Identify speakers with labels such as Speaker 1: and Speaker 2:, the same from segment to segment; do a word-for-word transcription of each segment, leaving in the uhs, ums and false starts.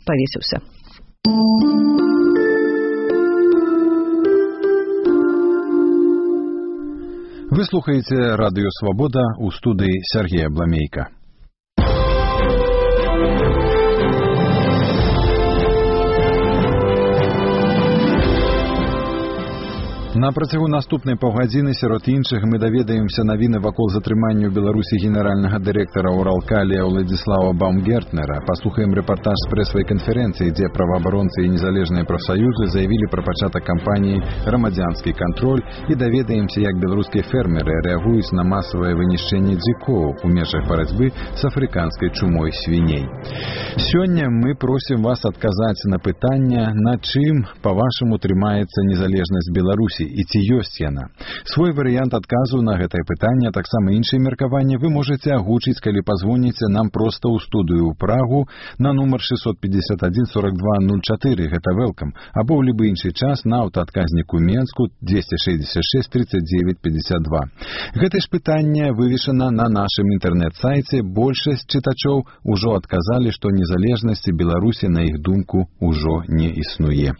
Speaker 1: повесился.
Speaker 2: Вы слухаете «Радио Свобода», у студии Сергея Бламейка. На працягу наступнай паўгадзіны сярод іншых мы даведаемся навіны вакол затрымання ў Беларусі генеральнага дырэктара Уралкалія Уладзіслава Баумгертнера. Паслухаем рэпартаж з прэсавай канферэнцыі, дзе праваабаронцы і незалежныя прафсаюзы заявілі пра пачатак кампаніі «Грамадзянскі кантроль» і даведаемся, як беларускія фермеры рэагуюць на масавае вынішчэнне дзікоў у межах барацьбы з афрыканскай чумой свіней. Сёння мы просім вас адказаць на пытанне, на чым, па-вашаму, трымаецца незалежнасць Беларусі і ці ёсць яна. Свой варыянт адказу на гэтае пытанне, а таксама іншыя меркаванні вы можаце агучыць, калі пазвоніце нам проста ў студыю ў Прагу на нумар шестьсот пятьдесят один сорок два ноль четыре, гэта welcome, або ў любы іншы час на аўтаадказніку Менску двести шестьдесят шесть тридцать девять пятьдесят два. Гэтае ж пытанне вывешана на нашым інтэрнэт-сайце. Большасць чытачоў ужо адказалі, што незалежнасці Беларусі, на іх думку, ужо не існуе.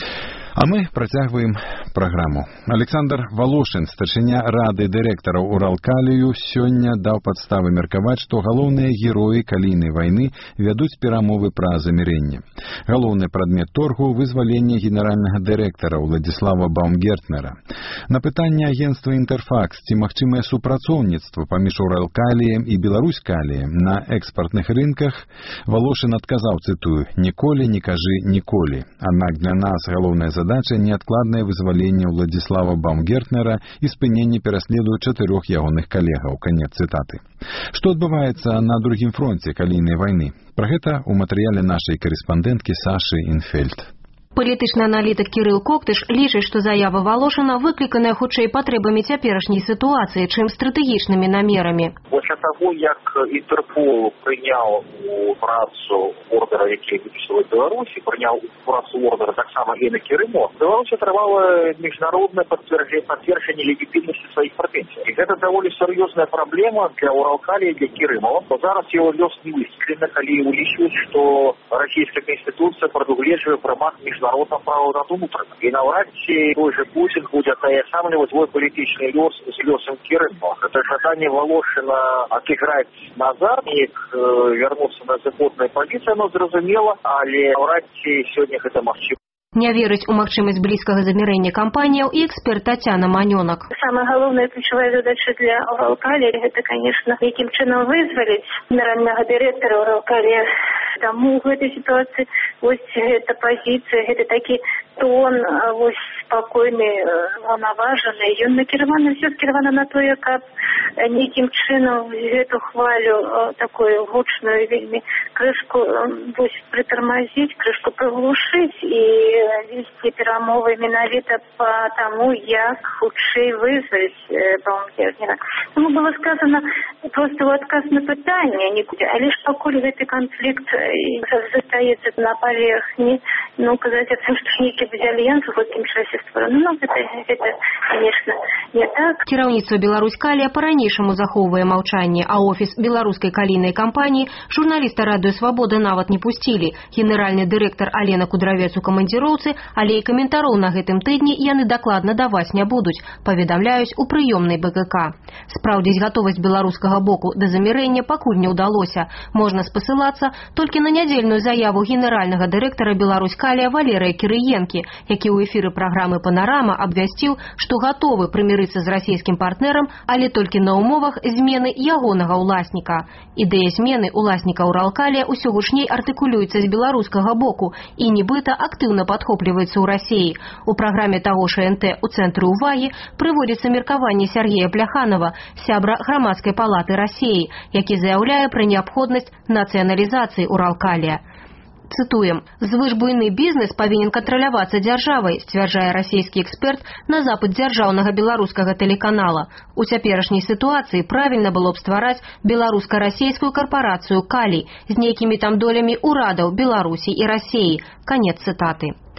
Speaker 2: А мы працягваем праграму. Александр Волошин, старшыня рады дырэктараў Уралкалію, сёння даў падставы меркаваць, што галоўныя героі калійнай вайны вядуць перамовы пра замірэнне. Галоўны прадмет торгу – вызваленне генеральнага дырэктара Уладзіслава Баумгертнера. На пытанне агенцтва «Інтэрфакс», ці магчымае супрацоўніцтва паміж Уралкаліем і Беларуськаліем на экспартных рынках, Волошин адказаў, цытую, «Ніколі не кажы ніколі». Аднак для нас галоўная задача – неадкладнае вызваленне Уладзіслава Баумгертнера і спыненне пераследу чатырох ягоных калегаў. Канец цытаты. Што адбываецца на другім фронце калійнай вайны? Пра гэта ў матэрыяле нашай карэспандэнткі Сашы Інфельд.
Speaker 3: Палітычны аналітык Кірыл Коктыш лічыць, што заява Волошина выкліканая хутчэй патрэбамі цяперашняй сітуацыі, чым стратэгічнымі намерамі.
Speaker 4: Пасля таго, як Інтэрпол прыняў у працу ордера, які выпісвае Беларусі, прыняў у працу ордера таксама і на Крыму, Беларусь атрымала міжнароднае пацверджанне легітымнасці сваіх прэтэнзій. І гэта даволі сур'ёзная праблема для Уралкалія, для Крыму. Зараз яго лёс не высветлены, калі улічваюць, што расійская канстытуцыя прадугледжвае прымат міжнароднага права над унутраным. І наўрад ці той же Путин будзе атаясамліваць свой палітычны лёс з лёсам Крыму. Гэта жаданне Волошина отыграць назад і вярнуцца на законную пазіцыю, оно зразумела, але наўрад ці сёння гэта магчыма.
Speaker 3: Не верыць у магчымасць блізкага замірэння кампаніяў і эксперт Тацяна Манёнак.
Speaker 5: Самая галоўная ключавая задача для Уралкалія – гэта, конечно, якім чынам вызваліць генеральнага дырэктара Уралкалія. Таму ў гэтай сітуацыі вось гэта пазіцыя, гэта такі тон, вось спакойны, наважаны. Ён накіраваны, все скіравана на тое, каб нейкім чынам гэту хвалю такую гучную вельмі крышку вось прытармазіць, крышку прыглушыць і вести перамовы менавіта по тому, як хутчэй вызваліць Баумгертнера. Тому было сказано просто в адказ на пытанне, але ж пакуль гэты канфлікт застаецца на паверхні, ну, казаць о том, што нейкі альянс у гэткім часе створаны, ну, гэта, гэта, конечно, не так.
Speaker 3: Кіраўніцтва Беларуськалія па-ранейшаму захоўвае маўчанне, а офіс беларускай калійнай кампаніі журналіста Радыё Свабода нават не пусцілі. Генеральны дырэктар Алена Кудравец у камандзіроўцы, але і каментароў на гэтым тыдні яны дакладна даваць не будуць, паведамляюць у прыёмнай бэ ка ка. Спраўдзіць гатовасць беларускага боку да замірэння пакуль не ўдалося. Можна спасылацца толькі на нядзельную заяву генеральнага дырэктара Беларуськалія Валерыя Кірыенкі, які ў эфіры праграмы «Панарама» абвясціў, што гатовы прымірыцца з расійскім партнерам, але толькі на ўмовах змены ягонага ўласніка. Ідэя змены ўласніка Уралкалія ўсё гучней артыкулюецца з беларускага боку і нібыта актыўна падхопліваецца ў Расіі. У праграме таго ж эн тэ ў цэнтры ўвагі прыводзіцца меркаванне Сергея Пляханова, сябра Грамадскай палаты Расіі, які заяўляе пра неабходнасць нацыяналізацыі Уралкалія. Цытуем: «Звышбуйны бізнес павінен кантралявацца дзяржавай», сцвярджае расійскі эксперт на запыт дзяржаўнага беларускага тэлеканала. У цяперашняй сітуацыі правільна было б ствараць беларуска-расійскую карпарацыю «Калій» з нейкімі там долямі ўрадаў Беларусі і Расіі. Канец цытаты.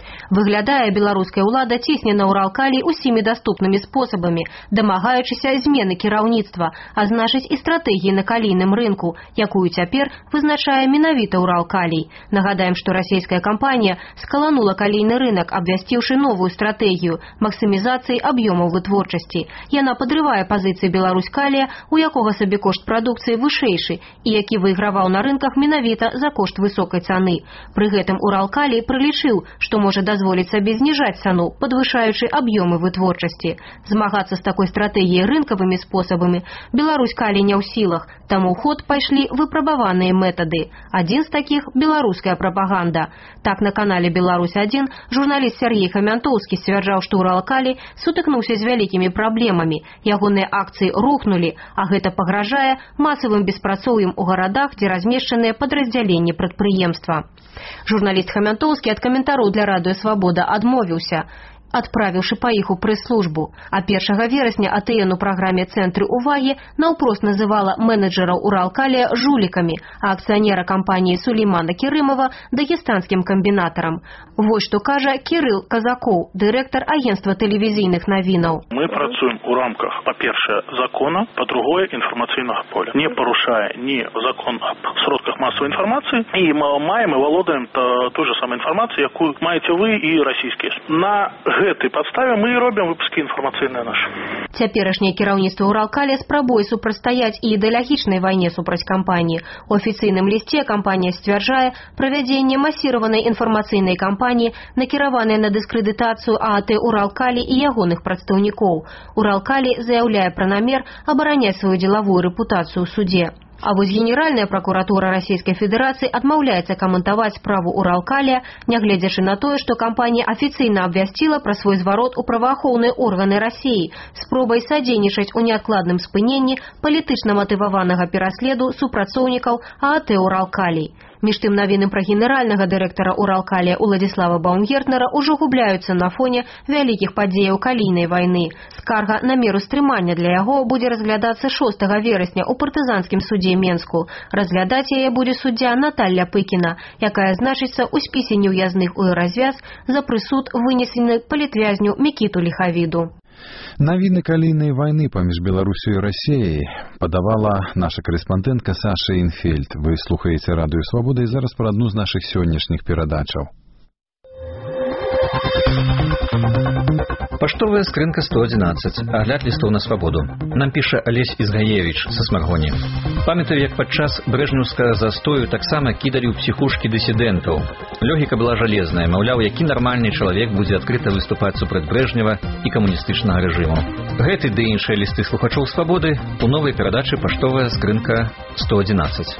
Speaker 3: Выглядае, беларуская ўлада цісне на Уралкалій усімі даступнымі спосабамі, дамагаючыся змены кіраўніцтва, а значыць і стратэгіі на калійным рынку, якую цяпер вызначае менавіта Уралкалій. Нагадаем, што расійская кампанія скаланула калійны рынак, абвясціўшы новую стратэгію максімізацыі аб'ёмаў вытворчасці. Яна падрывае пазіцыі Беларуськалія, у якога сабекошт прадукцыі вышэйшы і які выйграваў на рынках менавіта за кошт высокай цаны. Пры гэтым Уралкалій прылічыў, што можа дазволіць сабе зніжаць цану, падвышаючы аб'ёмы вытворчасці. Змагацца з такой стратэгіяй рынкавымі спосабамі Беларуськалій не ў сілах, таму ў ход пайшлі выпрабаваныя метады. Адзін з такіх – беларуская прапаганда. Так, на канале «Беларусь один» журналіст Сергей Хамянтоўскі сцвярджаў, што Уралкалій сутыкнуўся з вялікімі праблемамі. Ягоныя акцыі рухнулі, а гэта пагражае масавым беспрацоўем у гарадах, дзе размешчаныя падраздзяленні прадпрыемства. Журналіст Хамянтоўскі ад каментароў для радыё «Свабода» адмовіўся, адправіўшы па іх у прэс-службу. А першага верасня А Т Н у праграме «Цэнтры ўвагі» наўпрост называла менеджераў Уралкалія жулікамі, а акцыянера кампаніі Сулеймана Керымова дагестанскім камбінатарам. Вось што кажа Кірыл Казакоў, дырэктар агенцтва тэлевізійных навінаў.
Speaker 1: Мы працуем у рамках, па-першае, закона, па-другое, інфармацыйнага поля. Не парушае ні закон аб сродках масавай інфармацыі, і мы маем і валодаем той же самай інфармацыі, якую маеце вы і расійскія. На гэтай падставе мы і робім выпускі інфармацыйныя нашы.
Speaker 3: Цяперашняе кіраўніцтва Уралкалія спрабуе супрацьстаяць і ідэалагічнай вайне супраць кампаніі. У афіцыйным лісце кампанія сцвярджае правядзенне масіраванай інфармацыйнай кампаніі, накіраванай на дыскрэдытацыю А А Т Уралкалій і ягоных прадстаўнікоў. Уралкалій заяўляе пра намер абараняць сваю дзелавую рэпутацыю ў суде. А вось Генеральная прокуратура Расійскай Федэрацыі адмаўляецца каментаваць справу Уралкалія, нягледзячы на тое, што кампанія афіцыйна абвясціла пра свой зварот у праваахоўныя органы Расіі, спробай садзейнічаць у неадкладным спыненні палітычна матываванага пераследу супрацоўнікаў А А Т Уралкалій. Між тым, навіны пра генеральнага дырэктара Уралкалія Уладзіслава Баумгертнера ўжо губляюцца на фоне вялікіх падзеяў калійнай вайны. Скарга на меру стрымання для яго будзе разглядацца шостага верасня ў партызанскім судзе Менску. Разглядаць яе будзе суддзя Наталля Пыкіна, якая значыцца ў спісе неўязных у развяз за прысуд вынесены палітвязню Мікіту Ліхавіду.
Speaker 2: Навіны калійнай вайны паміж Беларусю і Расіяй падавала наша корэспандэнтка Саша Інфельд. Вы слухаеце радыё «Свабода» і зараз пра адну з нашых сённяшніх перадачаў.
Speaker 6: Паштовая скрынка сто адзінаццаць. Агляд лістоў на свабоду. Нам піша Алесь Ізгаевіч са Смаргоні. Памятаю, як падчас брэжнеўскага застою таксама кідалі ў псіхушкі дысідэнтаў. Логіка была жалезная, маўляў, які нармальны чалавек будзе адкрыта выступаць супраць Брэжнева і камуністычнага рэжыму. Гэты ды іншыя лісты слухачоў свабоды у новай перадачы «Паштовая скрынка сто адзінаццаць».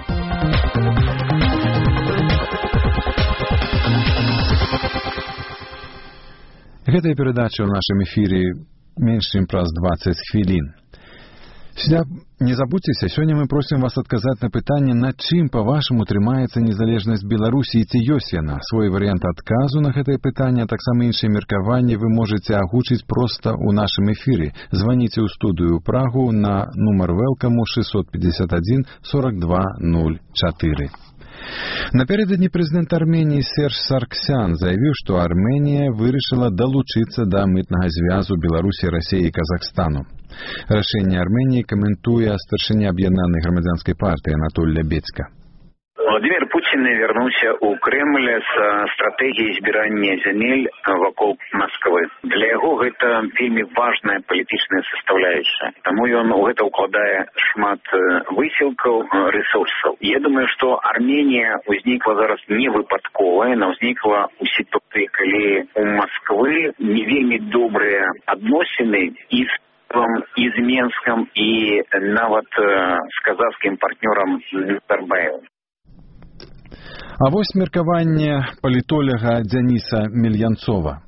Speaker 2: Гэтая перадача ў нашым эфіры менш чым праз дваццаць хвілін. Не забудзьцеся, сёння мы просім вас адказаць на пытанне, над чым, па-вашаму, трымаецца незалежнасць Беларусі і ці ёсць яна. Свой варыянт адказу на гэтае пытанне, а таксама іншыя меркаванні вы можаце агучыць проста ў нашым эфіры. Званіце ў студыю Прагу на нумар вэлкаму шэсцьсот пятьдесят один сорок два ноль чатыры. Напярэдадні прэзідэнт Арменіі Серж Сарксян заявіў, што Арменія вырашыла далучыцца да мытнага звязу Беларусі, Расіі і Казахстану. Рашэнне Арменіі каментуе старшыня аб'яднанай грамадзянскай партыі Анатоль Лябедзька.
Speaker 7: Владимир Путин вернулся у Кремля с стратегией избирания земель вокруг Москвы. Для его это вельмі важная политическая составляющая. Тому он у это укладае шмат высілкаў, ресурсов. Я думаю, что Армения возникла зараз не выпадковая, она возникла у ситуации, калі у Москвы не вельмі добрые адносіны и и с Менском, и нават с казахским партнером Назарбаевым.
Speaker 2: А вось меркаванне палітолага Дзяніса Мельянцова.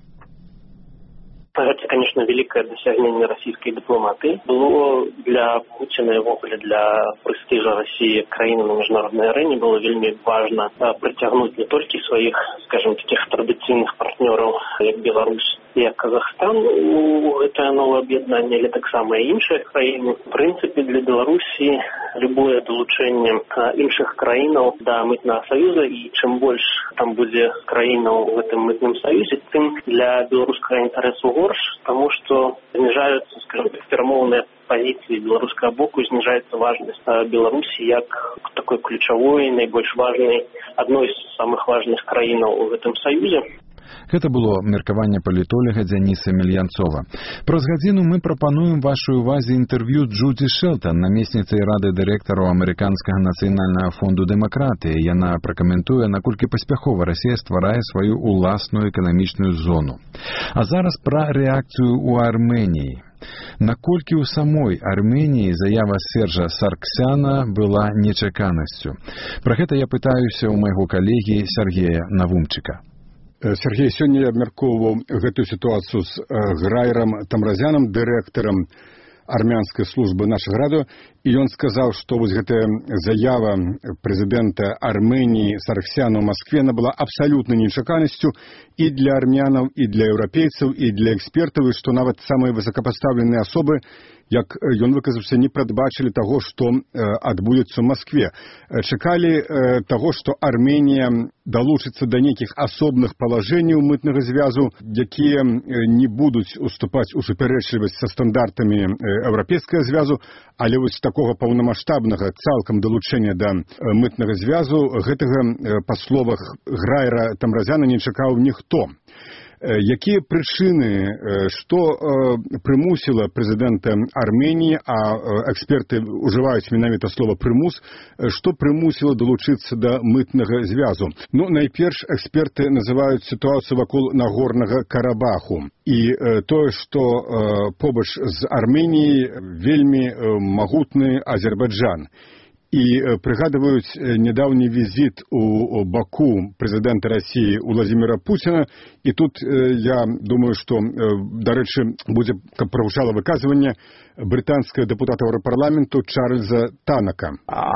Speaker 8: Это, конечно, великое достижение российской дипломатии. Было для Путина, его для престижа России краины на международной арене было вельми важно притягнуть не только своих, скажем, таких традиционных партнеров, как Беларусь, як Казахстан у гэтае новае аб'яднанне, але таксама і іншыя краіны. В прынцыпе, для Беларусі любое далучэнне іншых краінаў да мытнага саюза, і чым больш там будзе краінаў у гэтым мытным саюзе, тым для беларускага інтарэсу горш, таму што зніжаюцца, скажем так, перамоўныя пазіцыі беларускага боку, зніжаецца важнасць Беларусі як такой ключавой, найбольш важнай, адной з самых важных краінаў у гэтым саюзе.
Speaker 2: Гэта было меркаванне палітолага Дзяніса Мельянцова. Праз гадзіну мы прапануем вашай увазе інтэрв'ю Джудзі Шэлтан, намесніцы рады дырэктараў Амерыканскага нацыянальнага фонду дэмакратыі. Яна пракаментуе, наколькі паспяхова Расія стварае сваю ўласную эканамічную зону. А зараз пра рэакцыю ў Арменіі. Наколькі ў самой Арменіі заява Сержа Сарксяна была нечаканасцю. Пра гэта я пытаюся ў майго калегі Сергея Навумчыка.
Speaker 9: Сергей, сёння я абмяркоўваў гэтую сітуацыю з Грайрам Тамразянам, дырэктарам армянскай службы нашага радыё, і ён сказаў, што вось гэтая заява прэзідэнта Арменіі Сарксяна ў Маскве была абсалютна нечаканасцю і для армянаў, і для еўрапейцаў, і для экспертаў, і што нават самыя высокапастаўленыя асобы, як ён выказаўся, не прадбачылі таго, што адбудзецца ў Маскве. Чакалі таго, што Арменія далучыцца да нейкіх асобных палажэнняў мытнага звязу, якія не будуць уступаць у супярэчлівасць са стандартамі еўрапейскага звязу, але вось такога паўнамаштабнага цалкам далучэння да мытнага звязу гэтага, па словах Грайра Тамразяна, не чакаў ніхто. Якія прычыны, што прымусіла прэзідэнта Арменіі, а эксперты ўжываюць менавіта слова «прымус», што прымусіла далучыцца да мытнага звязу? Ну, найперш, эксперты называюць сітуацыю вакол Нагорнага Карабаху. І тое, што побач з Арменіяй вельмі магутны Азербайджан. І прыгадваюць нядаўні візіт у Баку прэзідэнта Расіі Владзіміра Пуціна. І тут я думаю, што, дарэчы, будзе, каб прагучала выказванне брытанскага дэпутата Еўрапарламенту Чарльза Танака.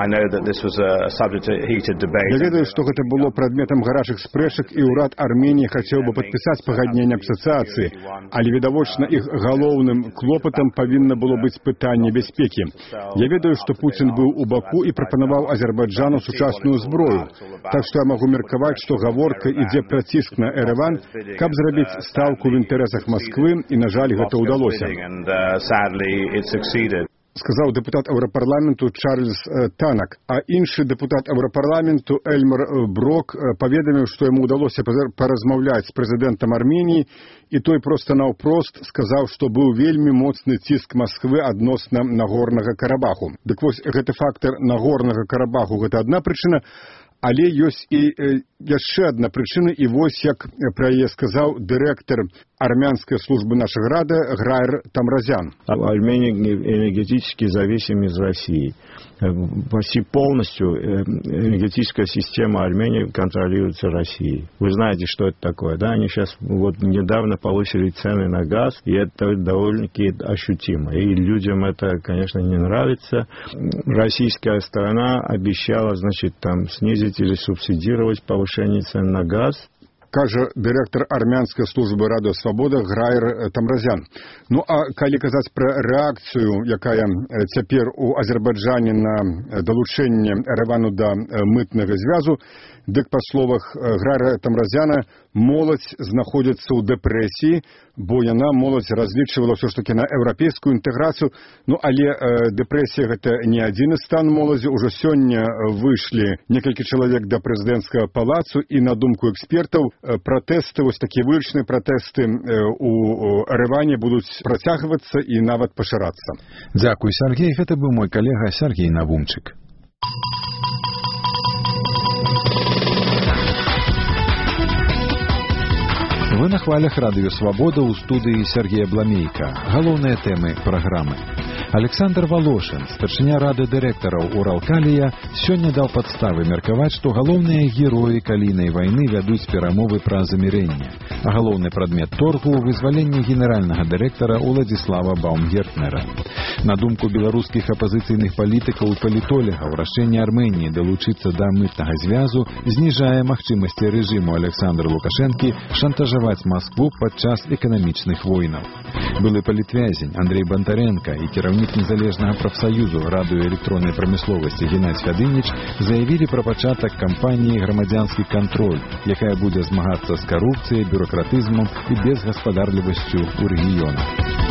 Speaker 9: Я ведаю, што гэта было прадметам гарачых спрэчак, і ўрад Арменіі хацеў бы падпісаць пагадненне аб асацыяцыі, але відавочна іх галоўным клопатам павінна было быць пытанне бяспекі. Я ведаю, што Пуцін быў у Баку і прапанаваў Азербайджану сучасную зброю. Так што я магу меркаваць, што гаворка ідзе пра ціск на Эрэван, каб зрабіць стаўку ў інтарэсах Масквы, і, на жаль, гэта ўдалося. Сказаў дэпутат Еўрапарламенту Чарльз Танак. А іншы дэпутат Еўрапарламенту Эльмар Брок паведаміў, што яму ўдалося паразмаўляць з прэзідэнтам Арменіі, і той проста наўпрост сказаў, што быў вельмі моцны ціск Масквы адносна Нагорнага Карабаху. Дык вось гэты фактар Нагорнага Карабаху – гэта адна прычына, але ёсць і яшчэ адна прычына, і вось як пра яе сказаў дырэктар армянской службы нашего рада Грайр Тамразян.
Speaker 10: Армения энергетически зависим из России. Почти полностью энергетическая система Армении контролируется Россией. Вы знаете, что это такое, да? Они сейчас вот недавно повысили цены на газ, и это довольно-таки ощутимо. И людям это, конечно, не нравится. Российская сторона обещала, значит, там снизить или субсидировать повышение цен на газ.
Speaker 9: Кажа дырэктар армянскай службы Радыё Свабода Грайр Тамразян. Ну а калі казаць пра рэакцыю, якая цяпер у Азербайджане на далучэнне Эрэвану да мытнага звязу, дык па словах Грайра Тамразяна моладзь знаходзіцца ў дэпрэсіі, бо яна моладзь разлічвала ўсё ж такі на еўрапейскую інтэграцыю. Ну але э, дэпрэсія гэта не адзіны стан моладзі. Ужо сёння выйшлі некалькі чалавек да прэзідэнцкага палацу, і на думку экспертаў пратэсты, вось такія вулічныя пратэсты у Эрэване будуць працягвацца і нават пашырацца.
Speaker 2: Дзякуй, Сергей. Гэта быў мой калега Сергей Навумчык. Вы на хвалях Радыё Свабода, у студыі Сергея Бламейка. Галоўныя тэмы праграмы. Александр Волошин, старшыня рады дырэктараў Уралкалія, сёння даў падставы меркаваць, што галоўныя героі калійнай вайны вядуць перамовы пра замірэнне, а галоўны прадмет торгу – вызваленне генеральнага дырэктара Уладзіслава Баумгертнера. На думку беларускіх апазіцыйных палітыкаў і палітолегаў, рашэнне Арменіі далучыцца да мытнага звязу зніжае магчымасці рэжыму Александра Лукашэнкі шантажаваць Маскву падчас эканамічных войнаў. Былы палітвязень Андрей Бондаренко і кіраўнік незалежнага прафсаюзу радыёэлектроннай прамысловасці Геннадзь Фядыніч заявілі пра пачатак кампаніі «Грамадзянскі кантроль», якая будзе змагацца з карупцыяй, бюракратызмам і безгаспадарлівасцю ў рэгіёнах.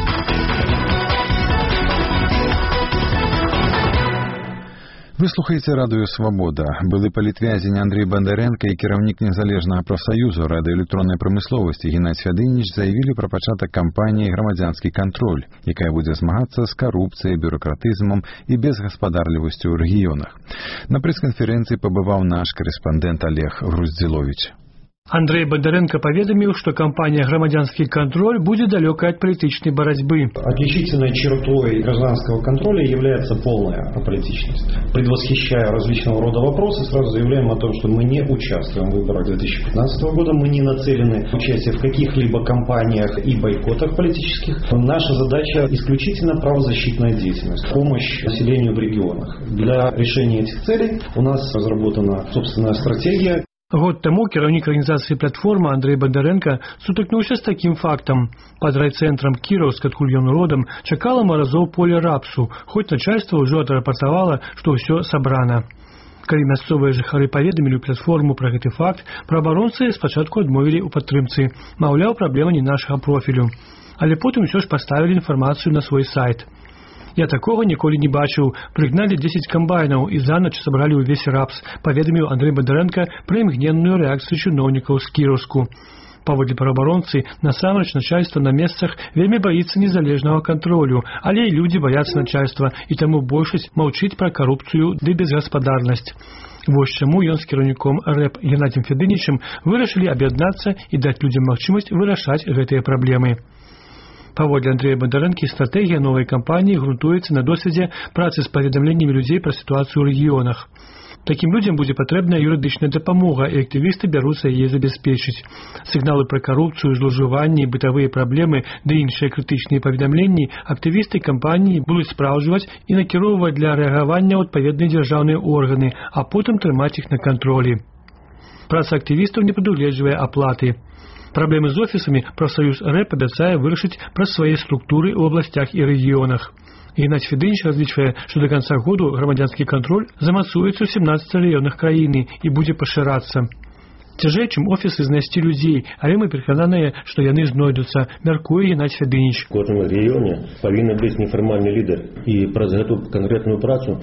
Speaker 2: Вы слухаеце радыё «Свабода». Былы палітвязень Андрей Бондаренко і кіраўнік незалежнага прафсаюзу радыёэлектроннай прамысловасці Геннадзь Фядыніч заявілі пра пачатак кампаніі «Грамадзянскі кантроль», якая будзе змагацца з карупцыяй, бюракратызмам і безгаспадарлівасцю ў рэгіёнах. На прэс-канферэнцыі пабываў наш корэспандэнт Олег Груздзіловіч.
Speaker 11: Андрей Бондаренко поведомил, что кампания «Громадянский контроль» будет далекой от политической борьбы.
Speaker 12: Отличительной чертой гражданского контроля является полная аполитичность. Предвосхищая различного рода вопросы, сразу заявляем о том, что мы не участвуем в выборах две тысячи пятнадцатого года, мы не нацелены на участие в каких-либо кампаниях и бойкотах политических. Наша задача исключительно правозащитная деятельность, помощь населению в регионах. Для решения этих целей у нас разработана собственная стратегия.
Speaker 11: Год тому кіраўнік арганізацыі «Платформа» Андрей Бондаренко сутыкнуўся з такім фактам. Пад райцэнтрам Кіроўск, адкуль ён родам, чакала маразоў поле рапсу, хоць начальство ўжо адрапартавала, што ўсё сабрана. Калі мясцовыя жыхары паведамілі ў «Платформу» пра гэты факт, праабаронцы спачатку адмовілі ў падтрымцы. Маўляў, праблема не нашага профілю. Але потым усё ж паставілі інфармацыю на свой сайт. Я такого ніколі не бачыў. Прыгналі дзесяць камбайнаў і за ноч сабралі ўвесь рапс, паведаміў Андрей Бондаренко пра імгненную рэакцыю чыноўнікаў з Кіроўску. Паводле праабаронцы, насамрэч начальства на месцах вельмі баіцца незалежнага кантролю, але і людзі баяцца начальства, і таму большасць маўчыць пра карупцыю ды безгаспадарнасць. Вось чаму ён з кіраўніком рэп Геннадзем Фядынічым вырашылі аб'яднацца і даць людзям магчымасць вырашаць гэтыя праблемы. Паводле Андрея Бондаренко, стратегія новай кампаніі грунтуецца на досведзе працы з паведамленнямі людзей пра сітуацыю ў рэгіёнах. Такім людзям будзе патрэбная юрыдычная дапамога, і актывісты бяруцца яе забяспечыць. Сігналы пра карупцыю, злоўжыванні, бытавыя праблемы ды іншыя крытычныя паведамленні актывісты кампаніі будуць спраўджваць і накіроўваць для рэагавання ў адпаведныя дзяржаўныя органы, а потым трымаць іх на кантролі. Праца актывістаў не прадугледжвае аплаты. Праблемы з офісамі прафсаюз рэп абяцае вырашыць праз свае структуры ў абласцях і рэгіёнах. Геннадзь Фядыніч разлічвае, што да канца году грамадзянскі кантроль замацуецца ў сямнаццаці раёнах краіны і будзе пашырацца. Цяжэй, чым офісы знайсці людзей, але мы перакананыя, што яны знойдуцца, мяркуе Геннадзь Фядыніч.
Speaker 13: У кожным рэгіёне павінен быць нефармальны лідар, і праз гэту канкрэтную працу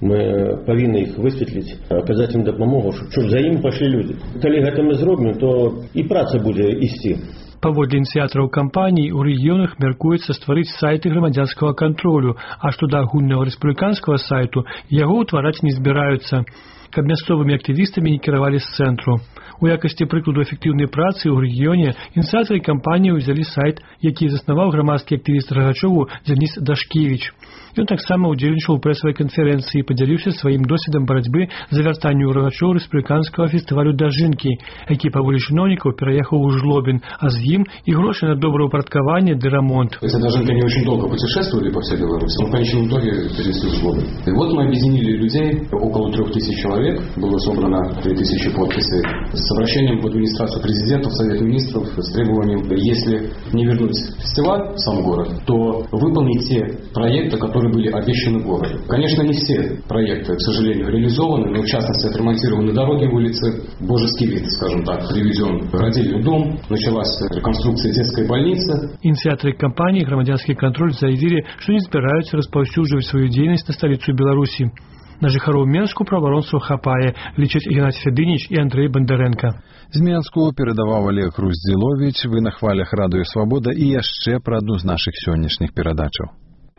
Speaker 13: мы павінны іх высветліць, аказаць ім дапамогу, што за ім пашлі людзі. Калі гэта мы зробім, то і праца будзе ісці.
Speaker 11: Паводле ініцыятараў кампаніі, у рэгіёнах мяркуецца стварыць сайты грамадзянскага кантролю, а што да агульнага рэспубліканскага сайту, яго ўтвараць не збіраюцца, каб мясцовымі актывістамі не кіравалі з цэнтру. У якасці прыкладу эфектыўнай працы ў рэгіёне ініцыятары кампаніі ўзялі сайт, які заснаваў грамадскі актывіст Рагачову Дзяніс Дашкевіч. Ён таксама ўдзельнічаў у прэсавай канферэнцыі і падзяліўся сваім досведам барацьбы за вяртанне ў Рагачоў рэспубліканскага фестывалю дажынкі, які паволі чыноўнікаў пераехаў у Жлобін, а з ім і грошы на добраўпарадкаванне ды ремонт.
Speaker 14: Эта дожинка не очень долго путешествовали по всей Беларуси, но в конечном итоге перенесли в Жлобин. И вот мы объединили людей, около трех тысяч человек, было собрано три тысячи подписей, с обращением в администрацию президента, в Совет министров, с требованием, если не вернуть фестиваль в сам город, то выполнить те проекты, которые были обещаны в городе. Конечно, не все проекты, к сожалению, реализованы, но в частности отремонтированы дороги, улицы, божеский вид, скажем так, приведен родильный дом, началась реконструкция детской больницы.
Speaker 11: Инициаторы кампании «Громадянский контроль» заявили, что не собираются распаўсюджваць свою деятельность на столицу Беларуси. На жыхароў Менску праваронцаў хапае, лічаць Геннадзь Фядыніч і Андрей Бондаренко.
Speaker 2: З Менску перадаваў Олег Груздзіловіч, вы на хвалях радыё «Свабода» і яшчэ пра адну з нашых сённяшніх перадачаў.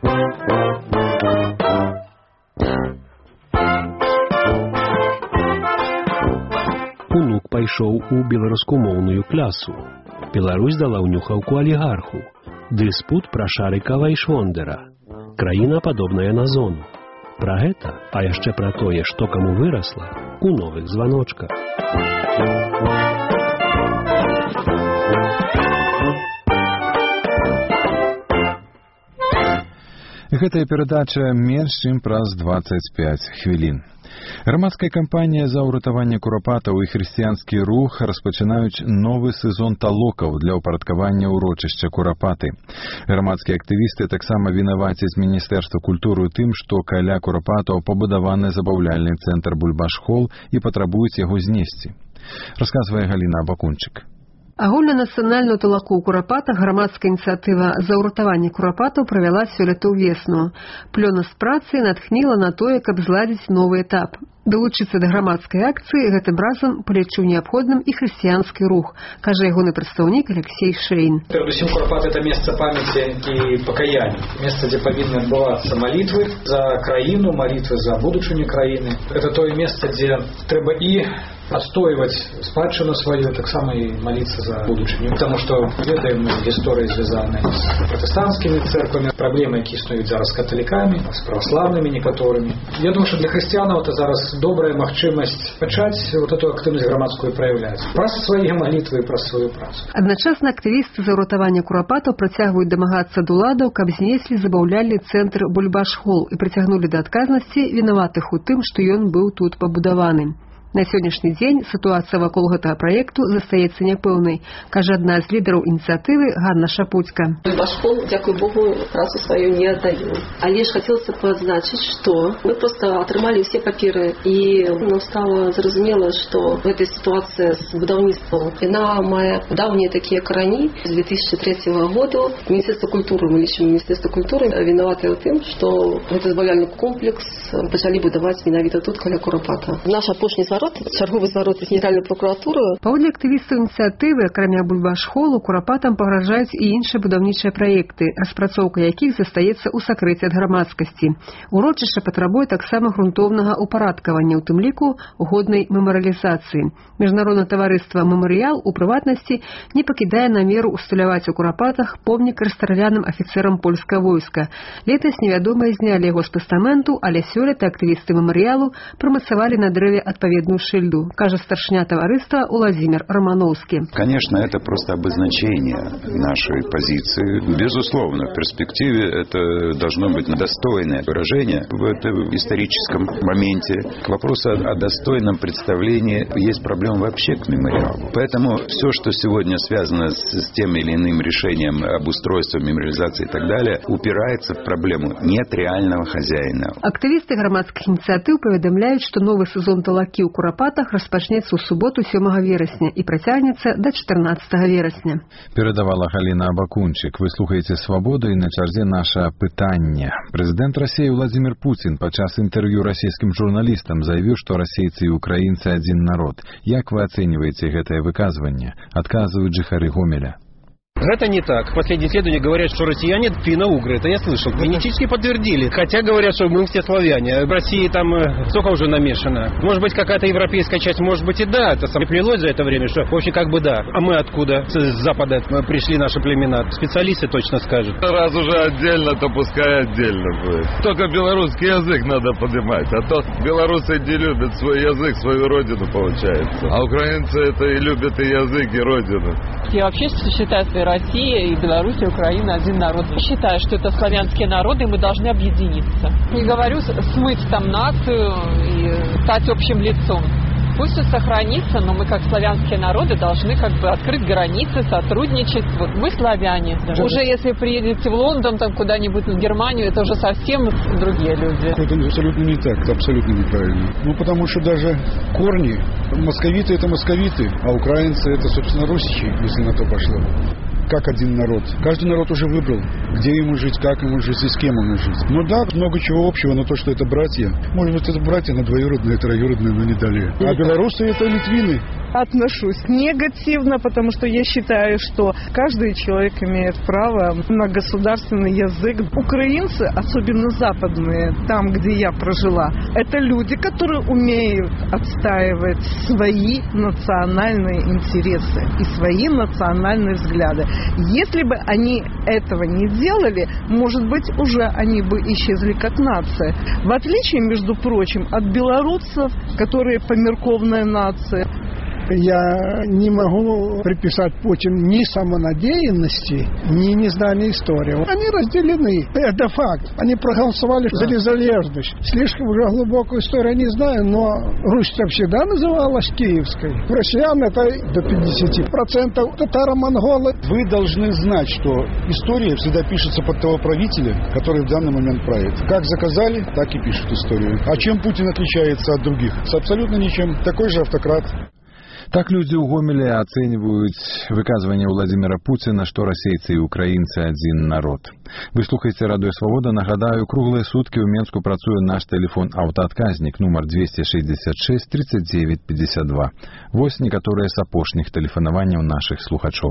Speaker 15: Унук пайшоў у беларускамоўную клясу. Беларусь дала ўнюхаўку алігарху. Дыспут пра Шарыкава і Швондера. Краіна падобная на зону. Пра гэта, а яшчэ пра тое, што каму вырасла, у новых званочках.
Speaker 2: Гэтая перадача менш чым праз дваццаць пяць хвілін. Грамадская кампанія за ўратаванне курапатаў і хрысціянскі рух распачынаюць новы сезон талокаў для ўпарадкавання ўрочышча курапаты. Грамадскія актывісты таксама вінавацяць Міністэрства культуры ў тым, што каля курапатаў пабудаваны забаўляльны цэнтр Бульбаш-Холл і патрабуюць яго знесці. Расказвае Галіна Абакунчык.
Speaker 16: Агульнанацыянальную талаку ў курапатах грамадская ініцыятыва за ўратаванне курапатаў правяла сёлета ўвесну. Плённасць працы натхніла на тое, каб зладзіць новы этап. Далучыцца да грамадскай акцыі гэтым разам палічыў неабходным і хрысціянскі рух, кажа ягоны прадстаўнік Алексей Шейн.
Speaker 17: Перадусім курапат — это месца памяці і пакаяння, месца, дзе павінны адбывацца малітвы за краіну, малітвы за будучыню краіны. Это тое месца, дзе трэба і отстаивать спадщину свою, так само и молиться за будущее. Потому что ведаем мы истории, связанные с протестантскими церквами, проблемы, которые існують зараз с католиками, с православными некоторыми. Я думаю, что для христиан это зараз добрая махчимость почать вот эту активность громадскую проявлять. Про свои молитвы и про свою працу.
Speaker 16: Одночасно активисты за ўратаванне курапатаў працягваюць дамагацца ад уладаў, каб знеслі забаўляльны цэнтр Бульбаш-Холл і прыцягнулі да адказнасці вінаватых у тым, што ён быў тут пабудаваны. На сённяшні дзень сітуацыя вакол гэтага праекту застаецца няпэўнай, кажа адна з лідараў ініцыятывы Ганна Шапуцька.
Speaker 18: Бульбаш-Холл, дзякуй Богу, працу сваю не аддаю. Але ж хацелася пазначыць, што мы проста атрымалі ўсе паперы, і нам стала зразумела, што гэтая сітуацыя з будаўніцтвам, яна мае даўнія такія карані. З две тысячи третьего году Міністэрства культуры, мы лічым Міністэрства культуры вінаватае ў тым, што гэты забаўляльны комплекс пачалі будаваць менавіта тут каля курапата. Наш апошні зварот, чарговы зварот з генеральную прокуратуру.
Speaker 16: Паводле актывістаў ініцыятывы, акрамя Бульбаш-Холлу, курапатам пагражаюць і іншыя будаўнічыя праекты, распрацоўка якіх застаецца ў сакрэце ад грамадскасці. Урочышча патрабуе таксама грунтоўнага ўпарадкавання, у тым ліку годнай мемарыялізацыі. Міжнароднае таварыства «Мемарыял» у прыватнасці не пакідае намеру усталяваць у курапатах помнік расстралянным афіцэрам польскага войска. Летась невядомыя знялі яго з пастаменту, але сёлета актывісты «Мемарыялу» прымацавалі на дрэве адпаведную шильду, кажа старшня товариства Владимир Романовский.
Speaker 19: Конечно, это просто обозначение нашей позиции. Безусловно, в перспективе это должно быть достойное выражение в этом историческом моменте. К вопросу о достойном представлении есть проблема вообще к мемориалу. Поэтому все, что сегодня связано с тем или иным решением обустройства, мемориализации и так далее, упирается в проблему нет реального хозяина.
Speaker 16: Активисты громадских инициатив поведомляют, что новый сезон талаки у курапатах распачнецца ў суботу сёмага верасня і працягнецца да чатырнаццатага верасня.
Speaker 2: Перадавала Галіна Абакунчык. Вы слухаеце «Свабоду» і на чарзе наша пытанне. Прэзідэнт Расіі Владзімір Пуцін падчас інтэрв'ю расійскім журналістам заявіў, што расейцы і украінцы адзін народ. Як вы ацэньваеце гэтае выказванне? Адказваюць жыхары Гомеля.
Speaker 20: Это не так. Последние исследования говорят, что россияне финно-угры. Это я слышал. Генетически подтвердили. Хотя говорят, что мы все славяне. В России там столько уже намешано. Может быть, какая-то европейская часть, может быть и да. Это сам приплелось за это время, что в общем как бы да. А мы откуда? С запада пришли наши племена. Специалисты точно скажут.
Speaker 21: Раз уже отдельно, то пускай отдельно будет. Только белорусский язык надо поднимать. А то белорусы не любят свой язык, свою родину, получается. А украинцы это и любят и язык, и родину.
Speaker 22: Я вообще считаю, что Россия и Беларусь, и Украина один народ. Я считаю, что это славянские народы, и мы должны объединиться. Не говорю смыть там нацию и стать общим лицом. Пусть все сохранится, но мы, как славянские народы, должны как бы открыть границы, сотрудничать. Вот мы славяне. Даже уже если приедете в Лондон, там куда-нибудь в Германию, это уже совсем другие люди.
Speaker 23: Это абсолютно не так, это абсолютно неправильно. Ну, потому что даже корни, московиты это московиты, а украинцы это, собственно, русичи, если на то пошло. Как один народ. Каждый народ уже выбрал, где ему жить, как ему жить и с кем ему жить. Ну да, много чего общего, но то, что это братья. Может быть, это братья, но двоюродные, троюродные, но не далее. А белорусы это литвины.
Speaker 1: отношусь негативно, потому что я считаю, что каждый человек имеет право на государственный язык. Украинцы, особенно западные, там, где я прожила, это люди, которые умеют отстаивать свои национальные интересы и свои национальные взгляды. Если бы они этого не делали, может быть, уже они бы исчезли как нация. В отличие, между прочим, от белорусов, которые померковная нация.
Speaker 4: Я не могу приписать Путину ни самонадеянности, ни незнания истории. Они разделены. Это факт. Они проголосовали за незалежность. Слишком уже глубокую историю не знаю, но Русь-то всегда называлась киевской. Россиян это до пятидесяти процентов. Татаро-монголы.
Speaker 23: Вы должны знать, что история всегда пишется под того правителя, который в данный момент правит. Как заказали, так и пишут историю. А чем Путин отличается от других? С абсолютно ничем. Такой же автократ.
Speaker 2: Так людзі ў Гомелі ацэньваюць выказванне Владзіміра Пуціна, што расейцы і украінцы адзін народ. Вы слухаеце радыё Свабода. Нагадаю, круглыя суткі ў Менску працуе наш тэлефон аўтаадказнік нумар двести шестьдесят шесть тридцать девять пятьдесят два. Вось некаторыя з апошніх тэлефанаванняў нашых слухачоў.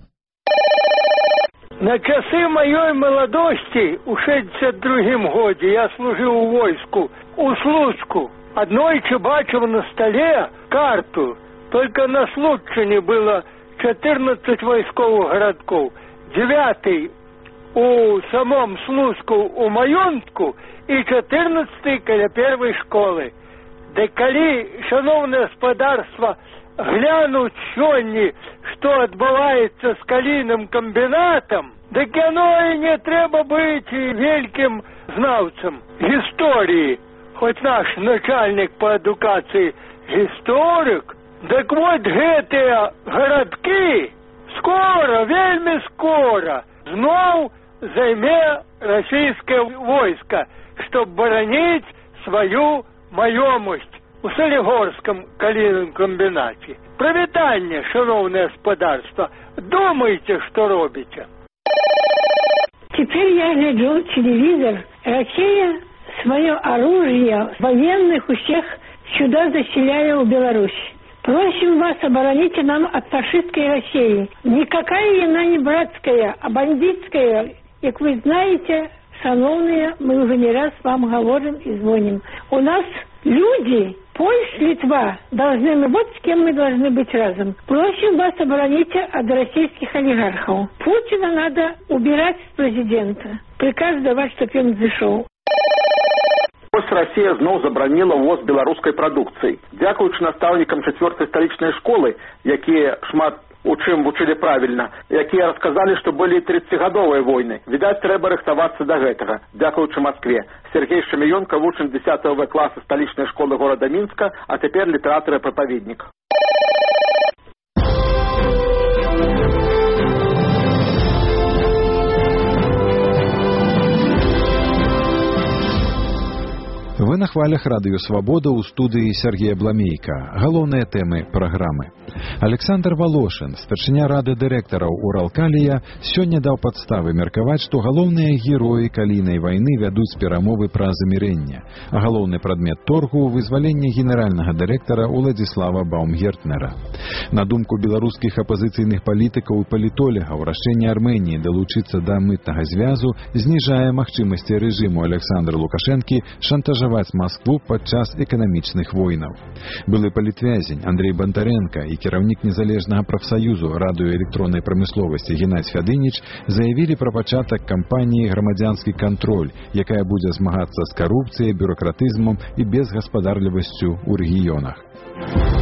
Speaker 5: На часы маёй маладосці ў шэсцьдзесят другім годзе я служыў у войску у Слуцку. Аднойчы бачыў на стале карту. Только на Случине было четырнадцать войсковых городков. Девятый у самом Слуцку у Маёнтку и четырнадцатый каля первой школы. Да коли, шановное господарство, глянуть сёння, что отбывается с калийным комбинатом, так оно и не треба быть великим знавцем истории. Хоть наш начальник по эдукации историк. Так вот гэтыя гарадкі скоро, вельмі скоро зноў займе расійскае войска, чтоб бараніць сваю маёмасць у Солігорском калійным комбінате. Прывітанне, шановное господарство. Думайте, что робите.
Speaker 24: Теперь я гляжу телевизор. Россия свое оружие военных у всех сюда заселяя в Беларусь. Просим вас, обороните нам от фашистской России. Никакая она не братская, а бандитская. Как вы знаете, шановные, мы уже не раз вам говорим и звоним. У нас люди, Польша, Литва, должны мы, вот с кем мы должны быть разом. Просим вас, обороните от российских олигархов. Путина надо убирать с президента. Приказ давать, чтоб он зашел.
Speaker 25: Вось Россия зноў забараніла ўвоз беларускай прадукцыі. Дзякуючы настаўнікам чацвёртай сталічнай школы, якія шмат у чым вучылі правільна, якія расказалі, што былі тридцатигадовыя войны. Відаць, трэба рыхтавацца да гэтага. Дзякуючы Маскве. Сергей Шаміёнка, вучань дзесятага вэ класа сталічнай школы горада Мінска, а цяпер літаратар і прапаведнік.
Speaker 2: Вы на хвалях радыё Свабода ў студыі Сергея Бламейка. Галоўныя тэмы праграмы. Александр Волошин, старшыня рады дырэктараў Уралкалія, сёння даў падставы меркаваць, што галоўныя героі калійнай вайны вядуць перамовы пра замірэнне, а галоўны прадмет торгу – вызваленне генеральнага дырэктара Уладзіслава Баумгертнера. На думку беларускіх апазіцыйных палітыкаў і палітолегаў, рашэнне Арменіі далучыцца да мытнага звязу зніжае магчымасці рэжыму Александра Лукашэнкі шантажаваць Москву падчас эканамічных войнаў. Былы палітвязень Андрей Бондаренко і кіраўнік незалежнага прафсаюзу радыёэлектроннай прамысловасці Геннадзь Фядыніч заявілі пра пачатак кампаніі «Грамадзянскі кантроль», якая будзе змагацца з карупцыяй, бюракратызмам і безгаспадарлівасцю ў рэгіёнах.